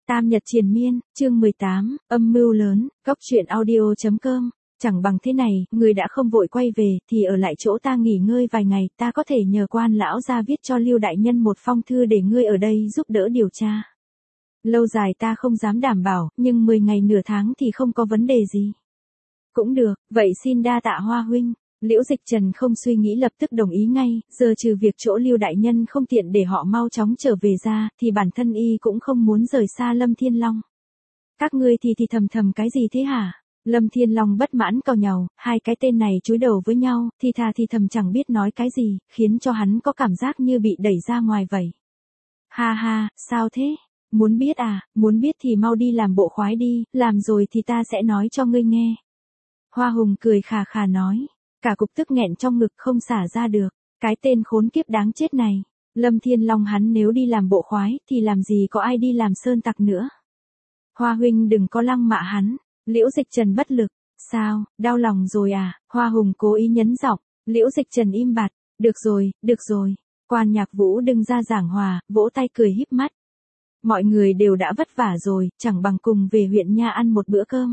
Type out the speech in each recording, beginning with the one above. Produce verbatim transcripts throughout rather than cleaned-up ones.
Tam Nhật Triền Miên, chương mười tám, âm mưu lớn, góc truyện audio chấm com. Chẳng bằng thế này, người đã không vội quay về, thì ở lại chỗ ta nghỉ ngơi vài ngày, ta có thể nhờ Quan lão ra viết cho Lưu đại nhân một phong thư để ngươi ở đây giúp đỡ điều tra. Lâu dài ta không dám đảm bảo, nhưng mười ngày nửa tháng thì không có vấn đề gì. Cũng được, vậy xin đa tạ Hoa huynh. Liễu Dịch Trần không suy nghĩ lập tức đồng ý ngay, giờ trừ việc chỗ Lưu đại nhân không tiện để họ mau chóng trở về ra, thì bản thân y cũng không muốn rời xa Lâm Thiên Long. Các ngươi thì thì thầm thầm cái gì thế hả? Lâm Thiên Long bất mãn cau nhàu, hai cái tên này chúi đầu với nhau, thì thà thì thầm chẳng biết nói cái gì, khiến cho hắn có cảm giác như bị đẩy ra ngoài vậy. Ha ha, sao thế? Muốn biết à, muốn biết thì mau đi làm bộ khoái đi, làm rồi thì ta sẽ nói cho ngươi nghe. Hoa Hùng cười khà khà nói. Cả cục tức nghẹn trong ngực không xả ra được, cái tên khốn kiếp đáng chết này. Lâm Thiên Long hắn nếu đi làm bộ khoái thì làm gì có ai đi làm sơn tặc nữa. Hoa huynh đừng có lăng mạ hắn. Liễu Dịch Trần bất lực. Sao, đau lòng rồi à? Hoa Hùng cố ý nhấn giọng. Liễu Dịch Trần im bặt. Được rồi, được rồi. Quan Nhạc Vũ đừng ra giảng hòa, vỗ tay cười híp mắt. Mọi người đều đã vất vả rồi, chẳng bằng cùng về huyện nha ăn một bữa cơm.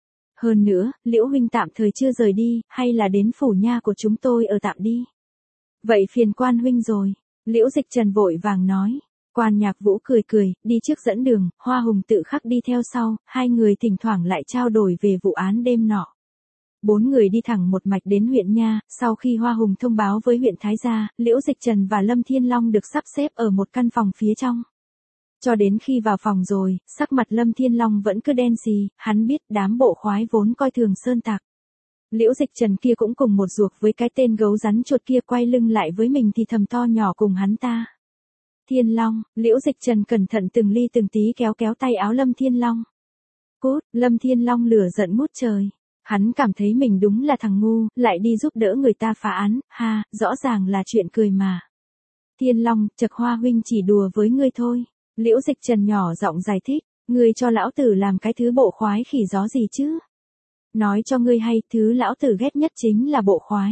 Hơn nữa, Liễu huynh tạm thời chưa rời đi, hay là đến phủ nha của chúng tôi ở tạm đi. Vậy phiền Quan huynh rồi. Liễu Dịch Trần vội vàng nói. Quan Nhạc Vũ cười cười, đi trước dẫn đường, Hoa Hùng tự khắc đi theo sau, hai người thỉnh thoảng lại trao đổi về vụ án đêm nọ. Bốn người đi thẳng một mạch đến huyện nha, sau khi Hoa Hùng thông báo với huyện Thái Gia, Liễu Dịch Trần và Lâm Thiên Long được sắp xếp ở một căn phòng phía trong. Cho đến khi vào phòng rồi, sắc mặt Lâm Thiên Long vẫn cứ đen xì, hắn biết đám bộ khoái vốn coi thường sơn tặc. Liễu Dịch Trần kia cũng cùng một ruột với cái tên gấu rắn chuột kia quay lưng lại với mình thì thầm to nhỏ cùng hắn ta. Thiên Long, Liễu Dịch Trần cẩn thận từng ly từng tí kéo kéo tay áo Lâm Thiên Long. Cút, Lâm Thiên Long lửa giận ngút trời. Hắn cảm thấy mình đúng là thằng ngu, lại đi giúp đỡ người ta phá án, ha, rõ ràng là chuyện cười mà. Thiên Long, chật Hoa huynh chỉ đùa với ngươi thôi. Liễu Dịch Trần nhỏ giọng giải thích, ngươi cho lão tử làm cái thứ bộ khoái khỉ gió gì chứ? Nói cho ngươi hay, thứ lão tử ghét nhất chính là bộ khoái.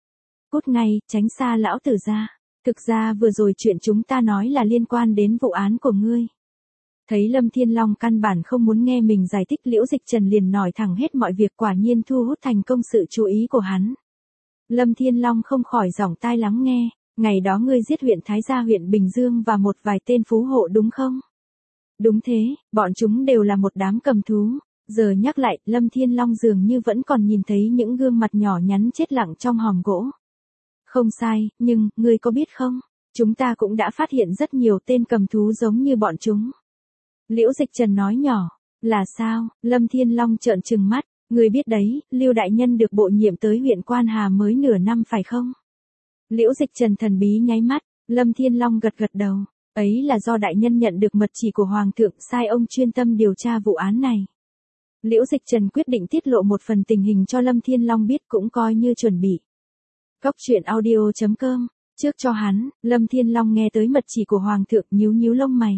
Cút ngay, tránh xa lão tử ra. Thực ra vừa rồi chuyện chúng ta nói là liên quan đến vụ án của ngươi. Thấy Lâm Thiên Long căn bản không muốn nghe mình giải thích, Liễu Dịch Trần liền nói thẳng hết mọi việc, quả nhiên thu hút thành công sự chú ý của hắn. Lâm Thiên Long không khỏi giỏng tai lắng nghe. Ngày đó ngươi giết huyện Thái Gia huyện Bình Dương và một vài tên phú hộ đúng không? Đúng thế, bọn chúng đều là một đám cầm thú. Giờ nhắc lại, Lâm Thiên Long dường như vẫn còn nhìn thấy những gương mặt nhỏ nhắn chết lặng trong hòm gỗ. Không sai, nhưng, ngươi có biết không? Chúng ta cũng đã phát hiện rất nhiều tên cầm thú giống như bọn chúng. Liễu Dịch Trần nói nhỏ. Là sao? Lâm Thiên Long trợn trừng mắt. Ngươi biết đấy, Lưu đại nhân được bổ nhiệm tới huyện Quan Hà mới nửa năm phải không? Liễu Dịch Trần thần bí nháy mắt, Lâm Thiên Long gật gật đầu, ấy là do đại nhân nhận được mật chỉ của Hoàng thượng sai ông chuyên tâm điều tra vụ án này. Liễu Dịch Trần quyết định tiết lộ một phần tình hình cho Lâm Thiên Long biết cũng coi như chuẩn bị. Góc truyện audio chấm com, trước cho hắn, Lâm Thiên Long nghe tới mật chỉ của Hoàng thượng nhíu nhíu lông mày.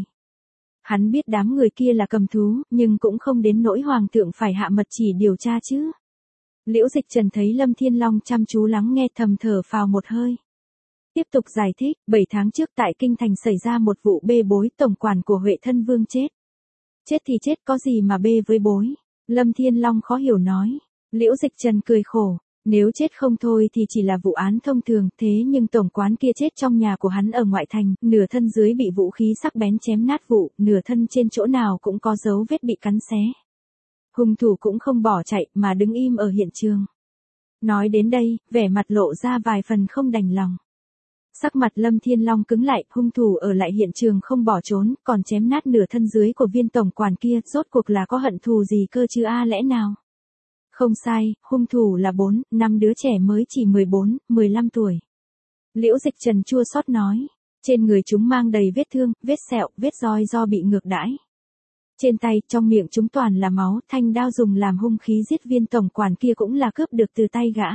Hắn biết đám người kia là cầm thú, nhưng cũng không đến nỗi Hoàng thượng phải hạ mật chỉ điều tra chứ. Liễu Dịch Trần thấy Lâm Thiên Long chăm chú lắng nghe thầm thở phào một hơi. Tiếp tục giải thích, bảy tháng trước tại Kinh Thành xảy ra một vụ bê bối, tổng quản của Huệ Thân Vương chết. Chết thì chết có gì mà bê với bối? Lâm Thiên Long khó hiểu nói. Liễu Dịch Trần cười khổ, nếu chết không thôi thì chỉ là vụ án thông thường, thế nhưng tổng quán kia chết trong nhà của hắn ở ngoại thành, nửa thân dưới bị vũ khí sắc bén chém nát vụn, nửa thân trên chỗ nào cũng có dấu vết bị cắn xé. Hung thủ cũng không bỏ chạy mà đứng im ở hiện trường. Nói đến đây, vẻ mặt lộ ra vài phần không đành lòng. Sắc mặt Lâm Thiên Long cứng lại, hung thủ ở lại hiện trường không bỏ trốn, còn chém nát nửa thân dưới của viên tổng quản kia, rốt cuộc là có hận thù gì cơ chứ a lẽ nào? Không sai, hung thủ là bốn, năm đứa trẻ mới chỉ mười bốn, mười lăm tuổi. Liễu Dịch Trần chua xót nói, trên người chúng mang đầy vết thương, vết sẹo, vết roi do bị ngược đãi. Trên tay, trong miệng chúng toàn là máu, thanh đao dùng làm hung khí giết viên tổng quản kia cũng là cướp được từ tay gã.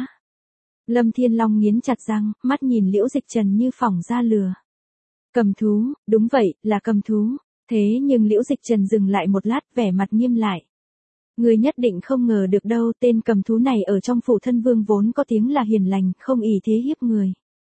Lâm Thiên Long nghiến chặt răng, mắt nhìn Liễu Dịch Trần như phỏng ra lừa. Cầm thú, đúng vậy, là cầm thú. Thế nhưng Liễu Dịch Trần dừng lại một lát, vẻ mặt nghiêm lại. Người nhất định không ngờ được đâu, tên cầm thú này ở trong phủ thân vương vốn có tiếng là hiền lành, không ỷ thế hiếp người.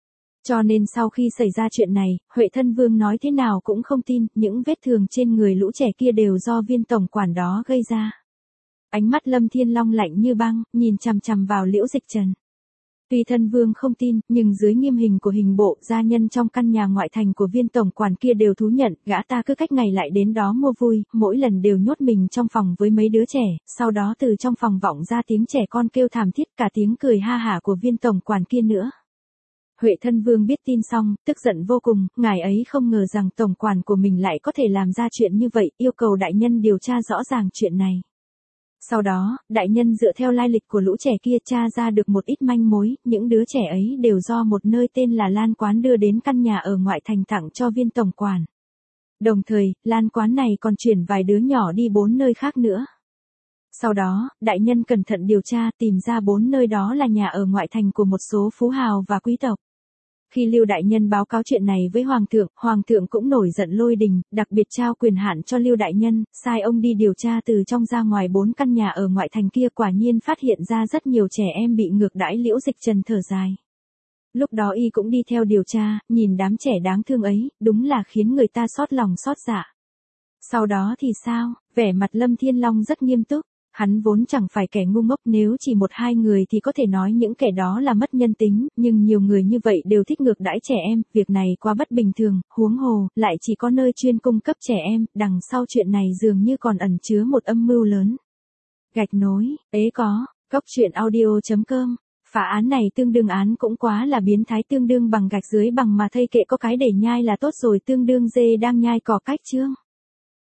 Cho nên sau khi xảy ra chuyện này, Huệ Thân Vương nói thế nào cũng không tin, những vết thương trên người lũ trẻ kia đều do viên tổng quản đó gây ra. Ánh mắt Lâm Thiên Long lạnh như băng, nhìn chằm chằm vào Liễu Dịch Trần. Tuy Thân Vương không tin, nhưng dưới nghiêm hình của hình bộ, gia nhân trong căn nhà ngoại thành của viên tổng quản kia đều thú nhận, gã ta cứ cách ngày lại đến đó mua vui, mỗi lần đều nhốt mình trong phòng với mấy đứa trẻ, sau đó từ trong phòng vọng ra tiếng trẻ con kêu thảm thiết, cả tiếng cười ha hả của viên tổng quản kia nữa. Huệ Thân Vương biết tin xong, tức giận vô cùng, ngài ấy không ngờ rằng tổng quản của mình lại có thể làm ra chuyện như vậy, yêu cầu đại nhân điều tra rõ ràng chuyện này. Sau đó, đại nhân dựa theo lai lịch của lũ trẻ kia tra ra được một ít manh mối, những đứa trẻ ấy đều do một nơi tên là Lan Quán đưa đến căn nhà ở ngoại thành tặng cho viên tổng quản. Đồng thời, Lan Quán này còn chuyển vài đứa nhỏ đi bốn nơi khác nữa. Sau đó, đại nhân cẩn thận điều tra tìm ra bốn nơi đó là nhà ở ngoại thành của một số phú hào và quý tộc. Khi Lưu đại nhân báo cáo chuyện này với Hoàng thượng, Hoàng thượng cũng nổi giận lôi đình, đặc biệt trao quyền hạn cho Lưu đại nhân, sai ông đi điều tra từ trong ra ngoài bốn căn nhà ở ngoại thành kia, quả nhiên phát hiện ra rất nhiều trẻ em bị ngược đãi. Liễu Dịch Trần thở dài. Lúc đó y cũng đi theo điều tra, nhìn đám trẻ đáng thương ấy, đúng là khiến người ta xót lòng xót dạ. Sau đó thì sao? Vẻ mặt Lâm Thiên Long rất nghiêm túc. Hắn vốn chẳng phải kẻ ngu ngốc, nếu chỉ một hai người thì có thể nói những kẻ đó là mất nhân tính, nhưng nhiều người như vậy đều thích ngược đãi trẻ em, việc này quá bất bình thường, huống hồ, lại chỉ có nơi chuyên cung cấp trẻ em, đằng sau chuyện này dường như còn ẩn chứa một âm mưu lớn. Gạch nối, ế có, góc truyện audio chấm com, phá án này tương đương án cũng quá là biến thái, tương đương bằng gạch dưới bằng mà thây kệ có cái để nhai là tốt rồi, tương đương dê đang nhai cỏ cách chương.